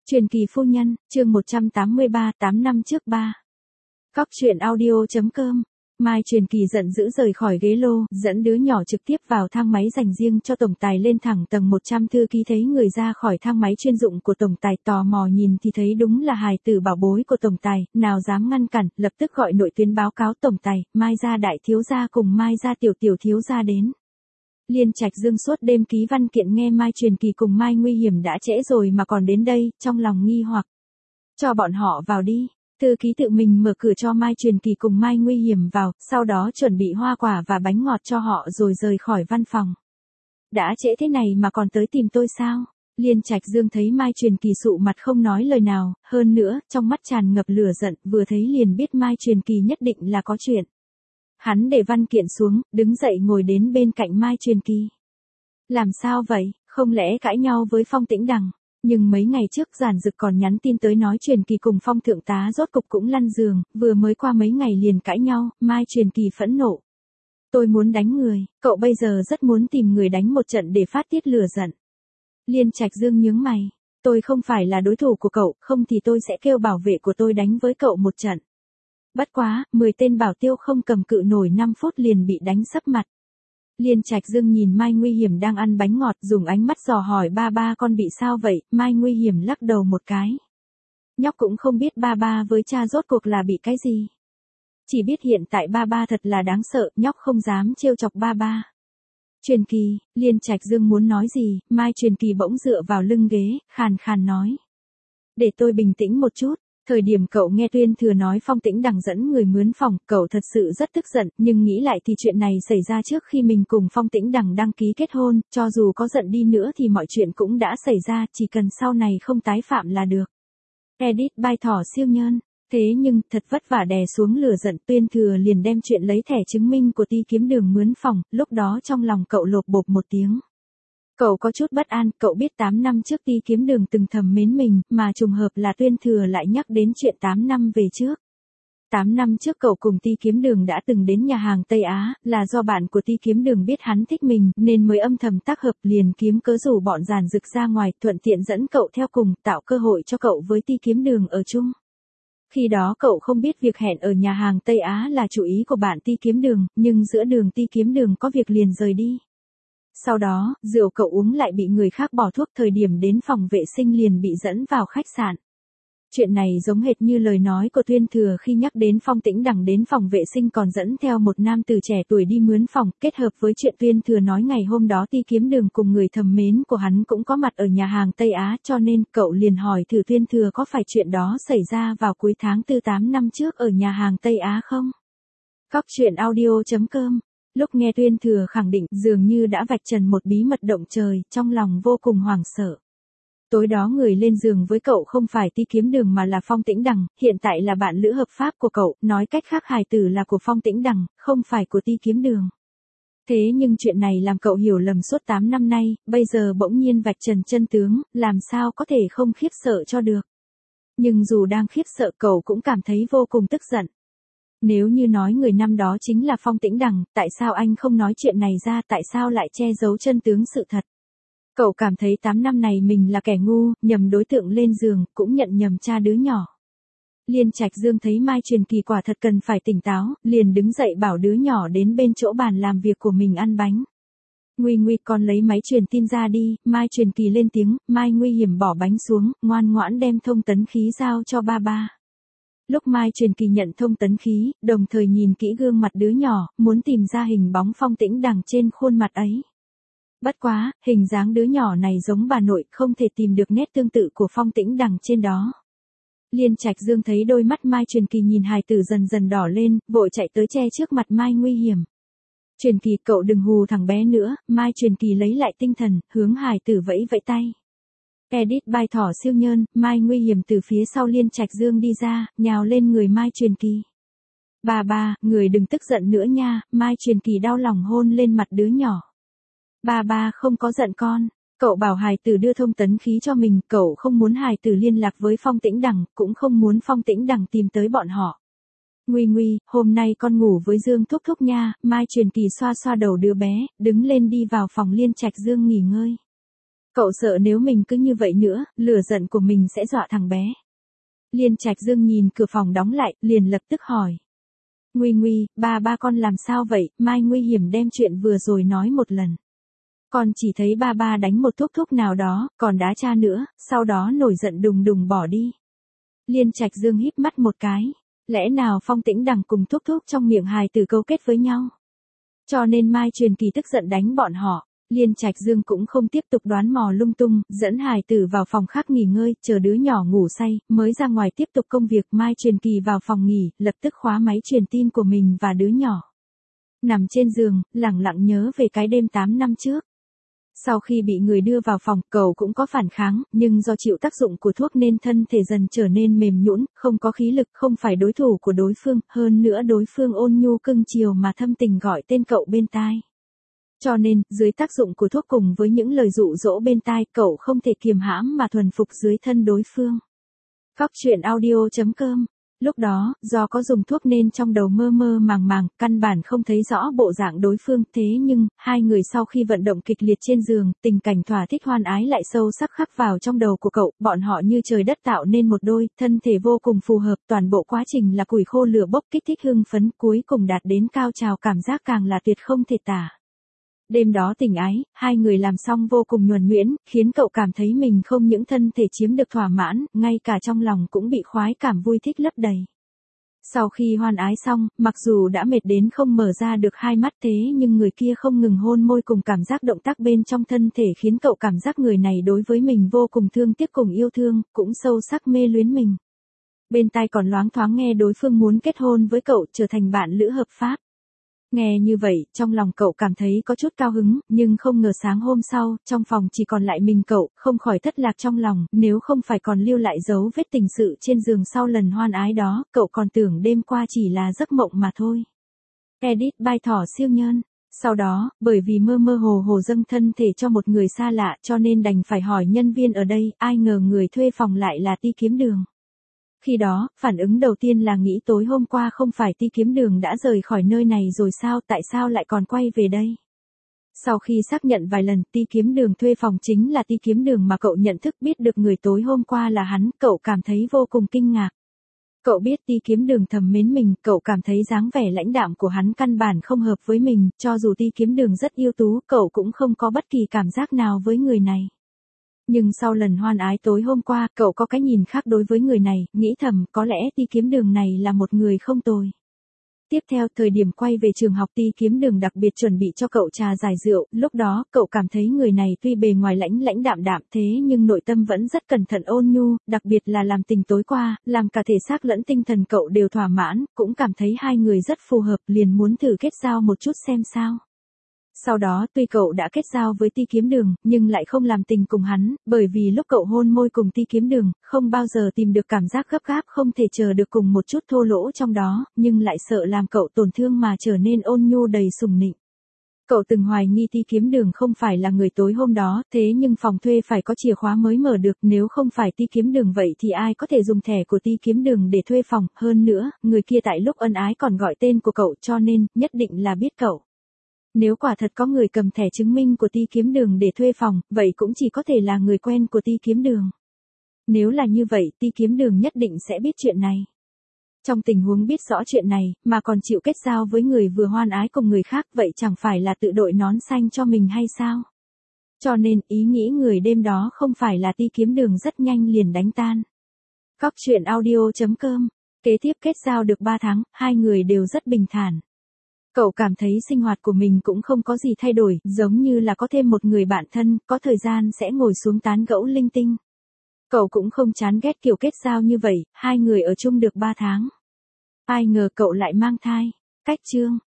Truyền kỳ phu nhân, chương 183, 8 năm trước ba. Cóc truyện audio.com. Mai Truyền Kỳ giận dữ rời khỏi ghế lô, dẫn đứa nhỏ trực tiếp vào thang máy dành riêng cho tổng tài lên thẳng tầng 100. Thư ký thấy người ra khỏi thang máy chuyên dụng của tổng tài, tò mò nhìn thì thấy đúng là hài tử bảo bối của tổng tài, nào dám ngăn cản, lập tức gọi nội tuyến báo cáo tổng tài, Mai gia đại thiếu gia cùng Mai gia tiểu thiếu gia đến. Liên Trạch Dương suốt đêm ký văn kiện nghe Mai Truyền Kỳ cùng Mai Nguy Hiểm đã trễ rồi mà còn đến đây, trong lòng nghi hoặc. Cho bọn họ vào đi. Thư ký tự mình mở cửa cho Mai Truyền Kỳ cùng Mai Nguy Hiểm vào, sau đó chuẩn bị hoa quả và bánh ngọt cho họ rồi rời khỏi văn phòng. Đã trễ thế này mà còn tới tìm tôi sao? Liên Trạch Dương thấy Mai Truyền Kỳ sụ mặt không nói lời nào, hơn nữa, trong mắt tràn ngập lửa giận, vừa thấy liền biết Mai Truyền Kỳ nhất định là có chuyện. Hắn để văn kiện xuống, đứng dậy ngồi đến bên cạnh Mai Truyền Kỳ. Làm sao vậy, không lẽ cãi nhau với Phong Tĩnh Đằng? Nhưng mấy ngày trước Giản Dực còn nhắn tin tới nói Truyền Kỳ cùng Phong thượng tá rốt cục cũng lăn giường, vừa mới qua mấy ngày liền cãi nhau, Mai Truyền Kỳ phẫn nộ. Tôi muốn đánh người, cậu bây giờ rất muốn tìm người đánh một trận để phát tiết lửa giận. Liên Trạch Dương nhướng mày, tôi không phải là đối thủ của cậu, không thì tôi sẽ kêu bảo vệ của tôi đánh với cậu một trận. Bất quá, 10 tên bảo tiêu không cầm cự nổi 5 phút liền bị đánh sấp mặt. Liên Trạch Dương nhìn Mai Nguy Hiểm đang ăn bánh ngọt, dùng ánh mắt dò hỏi ba con bị sao vậy, Mai Nguy Hiểm lắc đầu một cái. Nhóc cũng không biết ba với cha rốt cuộc là bị cái gì. Chỉ biết hiện tại ba thật là đáng sợ, nhóc không dám trêu chọc ba. Truyền Kỳ, Liên Trạch Dương muốn nói gì, Mai Truyền Kỳ bỗng dựa vào lưng ghế, khàn khàn nói. Để tôi bình tĩnh một chút. Thời điểm cậu nghe Tuyên Thừa nói Phong Tĩnh Đằng dẫn người mướn phòng, cậu thật sự rất tức giận, nhưng nghĩ lại thì chuyện này xảy ra trước khi mình cùng Phong Tĩnh Đằng đăng ký kết hôn, cho dù có giận đi nữa thì mọi chuyện cũng đã xảy ra, chỉ cần sau này không tái phạm là được. Edit by Thỏ Siêu Nhơn. Thế nhưng, thật vất vả đè xuống lửa giận, Tuyên Thừa liền đem chuyện lấy thẻ chứng minh của Ti Kiếm Đường mướn phòng, lúc đó trong lòng cậu lộp bộp một tiếng. Cậu có chút bất an, cậu biết 8 năm trước Ti Kiếm Đường từng thầm mến mình, mà trùng hợp là Tuyên Thừa lại nhắc đến chuyện 8 năm về trước. 8 năm trước cậu cùng Ti Kiếm Đường đã từng đến nhà hàng Tây Á, là do bạn của Ti Kiếm Đường biết hắn thích mình, nên mới âm thầm tác hợp, liền kiếm cớ rủ bọn Giản Dực ra ngoài, thuận tiện dẫn cậu theo cùng, tạo cơ hội cho cậu với Ti Kiếm Đường ở chung. Khi đó cậu không biết việc hẹn ở nhà hàng Tây Á là chủ ý của bạn Ti Kiếm Đường, nhưng giữa đường Ti Kiếm Đường có việc liền rời đi. Sau đó, rượu cậu uống lại bị người khác bỏ thuốc, thời điểm đến phòng vệ sinh liền bị dẫn vào khách sạn. Chuyện này giống hệt như lời nói của Tuyên Thừa khi nhắc đến Phong Tĩnh Đằng đến phòng vệ sinh còn dẫn theo một nam tử trẻ tuổi đi mướn phòng, kết hợp với chuyện Tuyên Thừa nói ngày hôm đó Ti Kiếm Đường cùng người thầm mến của hắn cũng có mặt ở nhà hàng Tây Á, cho nên cậu liền hỏi thử Tuyên Thừa có phải chuyện đó xảy ra vào cuối tháng 4 8 năm trước ở nhà hàng Tây Á không? Cóc truyện audio.com. Lúc nghe Tuyên Thừa khẳng định, dường như đã vạch trần một bí mật động trời, trong lòng vô cùng hoảng sợ. Tối đó người lên giường với cậu không phải Ti Kiếm Đường mà là Phong Tĩnh Đằng, hiện tại là bạn lữ hợp pháp của cậu, nói cách khác hài tử là của Phong Tĩnh Đằng, không phải của Ti Kiếm Đường. Thế nhưng chuyện này làm cậu hiểu lầm suốt 8 năm nay, bây giờ bỗng nhiên vạch trần chân tướng, làm sao có thể không khiếp sợ cho được. Nhưng dù đang khiếp sợ cậu cũng cảm thấy vô cùng tức giận. Nếu như nói người năm đó chính là Phong Tĩnh Đằng, tại sao anh không nói chuyện này ra, tại sao lại che giấu chân tướng sự thật? Cậu cảm thấy 8 năm này mình là kẻ ngu, nhầm đối tượng lên giường, cũng nhận nhầm cha đứa nhỏ. Liên Trạch Dương thấy Mai Truyền Kỳ quả thật cần phải tỉnh táo, liền đứng dậy bảo đứa nhỏ đến bên chỗ bàn làm việc của mình ăn bánh. Nguy con lấy máy truyền tin ra đi, Mai Truyền Kỳ lên tiếng, Mai Nguy Hiểm bỏ bánh xuống, ngoan ngoãn đem thông tấn khí giao cho ba. Lúc Mai Truyền Kỳ nhận thông tấn khí, đồng thời nhìn kỹ gương mặt đứa nhỏ, muốn tìm ra hình bóng Phong Tĩnh Đằng trên khuôn mặt ấy. Bất quá, hình dáng đứa nhỏ này giống bà nội, không thể tìm được nét tương tự của Phong Tĩnh Đằng trên đó. Liên Trạch Dương thấy đôi mắt Mai Truyền Kỳ nhìn hài tử dần dần đỏ lên, vội chạy tới che trước mặt Mai Nguy Hiểm. Truyền Kỳ, cậu đừng hù thằng bé nữa, Mai Truyền Kỳ lấy lại tinh thần, hướng hài tử vẫy vẫy tay. Edit by Thỏ Siêu Nhơn. Mai Nguy Hiểm từ phía sau Liên Trạch Dương đi ra, nhào lên người Mai Truyền Kỳ. Ba, người đừng tức giận nữa nha, Mai Truyền Kỳ đau lòng hôn lên mặt đứa nhỏ. Ba không có giận con, cậu bảo hài tử đưa thông tấn khí cho mình, cậu không muốn hài tử liên lạc với Phong Tĩnh Đằng, cũng không muốn Phong Tĩnh Đằng tìm tới bọn họ. Nguy, hôm nay con ngủ với Dương thúc thúc nha, Mai Truyền Kỳ xoa xoa đầu đứa bé, đứng lên đi vào phòng Liên Trạch Dương nghỉ ngơi. Cậu sợ nếu mình cứ như vậy nữa, lửa giận của mình sẽ dọa thằng bé. Liên Trạch Dương nhìn cửa phòng đóng lại, liền lập tức hỏi. Nguy Nguy, ba con làm sao vậy? Mai nguy hiểm đem chuyện vừa rồi nói một lần. Con chỉ thấy ba đánh một thúc nào đó, còn đá cha nữa, sau đó nổi giận đùng đùng bỏ đi. Liên Trạch Dương híp mắt một cái. Lẽ nào Phong Tĩnh Đằng cùng thúc trong miệng hài tử câu kết với nhau? Cho nên Mai Truyền Kỳ tức giận đánh bọn họ. Liên Trạch Dương cũng không tiếp tục đoán mò lung tung, dẫn hài tử vào phòng khác nghỉ ngơi, chờ đứa nhỏ ngủ say, mới ra ngoài tiếp tục công việc. Mai Truyền Kỳ vào phòng nghỉ, lập tức khóa máy truyền tin của mình và đứa nhỏ. Nằm trên giường, lẳng lặng nhớ về cái đêm 8 năm trước. Sau khi bị người đưa vào phòng, cậu cũng có phản kháng, nhưng do chịu tác dụng của thuốc nên thân thể dần trở nên mềm nhũn, không có khí lực, không phải đối thủ của đối phương, hơn nữa đối phương ôn nhu cưng chiều mà thâm tình gọi tên cậu bên tai. Cho nên, dưới tác dụng của thuốc cùng với những lời dụ dỗ bên tai, cậu không thể kiềm hãm mà thuần phục dưới thân đối phương. Cóc truyện audio.com. Lúc đó, do có dùng thuốc nên trong đầu mơ mơ màng, căn bản không thấy rõ bộ dạng đối phương, thế nhưng, hai người sau khi vận động kịch liệt trên giường, tình cảnh thỏa thích hoan ái lại sâu sắc khắc vào trong đầu của cậu, bọn họ như trời đất tạo nên một đôi, thân thể vô cùng phù hợp, toàn bộ quá trình là củi khô lửa bốc kích thích hưng phấn, cuối cùng đạt đến cao trào, cảm giác càng là tuyệt không thể tả. Đêm đó tình ái, hai người làm xong vô cùng nhuần nhuyễn, khiến cậu cảm thấy mình không những thân thể chiếm được thỏa mãn, ngay cả trong lòng cũng bị khoái cảm vui thích lấp đầy. Sau khi hoan ái xong, mặc dù đã mệt đến không mở ra được hai mắt thế nhưng người kia không ngừng hôn môi cùng cảm giác động tác bên trong thân thể khiến cậu cảm giác người này đối với mình vô cùng thương tiếc cùng yêu thương, cũng sâu sắc mê luyến mình. Bên tai còn loáng thoáng nghe đối phương muốn kết hôn với cậu, trở thành bạn lữ hợp pháp. Nghe như vậy, trong lòng cậu cảm thấy có chút cao hứng, nhưng không ngờ sáng hôm sau, trong phòng chỉ còn lại mình cậu, không khỏi thất lạc trong lòng, nếu không phải còn lưu lại dấu vết tình sự trên giường sau lần hoan ái đó, cậu còn tưởng đêm qua chỉ là giấc mộng mà thôi. Edit by Thỏ Siêu Nhân. Sau đó, bởi vì mơ hồ dâng thân thể cho một người xa lạ cho nên đành phải hỏi nhân viên ở đây, ai ngờ người thuê phòng lại là Ti Kiếm Đường. Khi đó, phản ứng đầu tiên là nghĩ tối hôm qua không phải Ti Kiếm Đường đã rời khỏi nơi này rồi sao, tại sao lại còn quay về đây? Sau khi xác nhận vài lần, Ti Kiếm Đường thuê phòng chính là Ti Kiếm Đường mà cậu nhận thức, biết được người tối hôm qua là hắn, cậu cảm thấy vô cùng kinh ngạc. Cậu biết Ti Kiếm Đường thầm mến mình, cậu cảm thấy dáng vẻ lãnh đạm của hắn căn bản không hợp với mình, cho dù Ti Kiếm Đường rất ưu tú, cậu cũng không có bất kỳ cảm giác nào với người này. Nhưng sau lần hoan ái tối hôm qua, cậu có cái nhìn khác đối với người này, nghĩ thầm, có lẽ Ti Kiếm Đường này là một người không tồi. Tiếp theo, thời điểm quay về trường học, Ti Kiếm Đường đặc biệt chuẩn bị cho cậu trà giải rượu, lúc đó, cậu cảm thấy người này tuy bề ngoài lãnh đạm thế nhưng nội tâm vẫn rất cẩn thận ôn nhu, đặc biệt là làm tình tối qua, làm cả thể xác lẫn tinh thần cậu đều thỏa mãn, cũng cảm thấy hai người rất phù hợp, liền muốn thử kết giao một chút xem sao. Sau đó tuy cậu đã kết giao với Ti Kiếm Đường, nhưng lại không làm tình cùng hắn, bởi vì lúc cậu hôn môi cùng Ti Kiếm Đường, không bao giờ tìm được cảm giác gấp gáp không thể chờ được cùng một chút thô lỗ trong đó, nhưng lại sợ làm cậu tổn thương mà trở nên ôn nhu đầy sủng nịnh. Cậu từng hoài nghi Ti Kiếm Đường không phải là người tối hôm đó, thế nhưng phòng thuê phải có chìa khóa mới mở được, nếu không phải Ti Kiếm Đường vậy thì ai có thể dùng thẻ của Ti Kiếm Đường để thuê phòng, hơn nữa, người kia tại lúc ân ái còn gọi tên của cậu cho nên, nhất định là biết cậu. Nếu quả thật có người cầm thẻ chứng minh của Ti Kiếm Đường để thuê phòng, vậy cũng chỉ có thể là người quen của Ti Kiếm Đường. Nếu là như vậy, Ti Kiếm Đường nhất định sẽ biết chuyện này. Trong tình huống biết rõ chuyện này, mà còn chịu kết giao với người vừa hoan ái cùng người khác, vậy chẳng phải là tự đội nón xanh cho mình hay sao? Cho nên, ý nghĩ người đêm đó không phải là Ti Kiếm Đường rất nhanh liền đánh tan. Cóc truyện audio.com. Kế tiếp kết giao được 3 tháng, hai người đều rất bình thản. Cậu cảm thấy sinh hoạt của mình cũng không có gì thay đổi, giống như là có thêm một người bạn thân, có thời gian sẽ ngồi xuống tán gẫu linh tinh. Cậu cũng không chán ghét kiểu kết giao như vậy, hai người ở chung được 3 tháng. Ai ngờ cậu lại mang thai. Cách chương.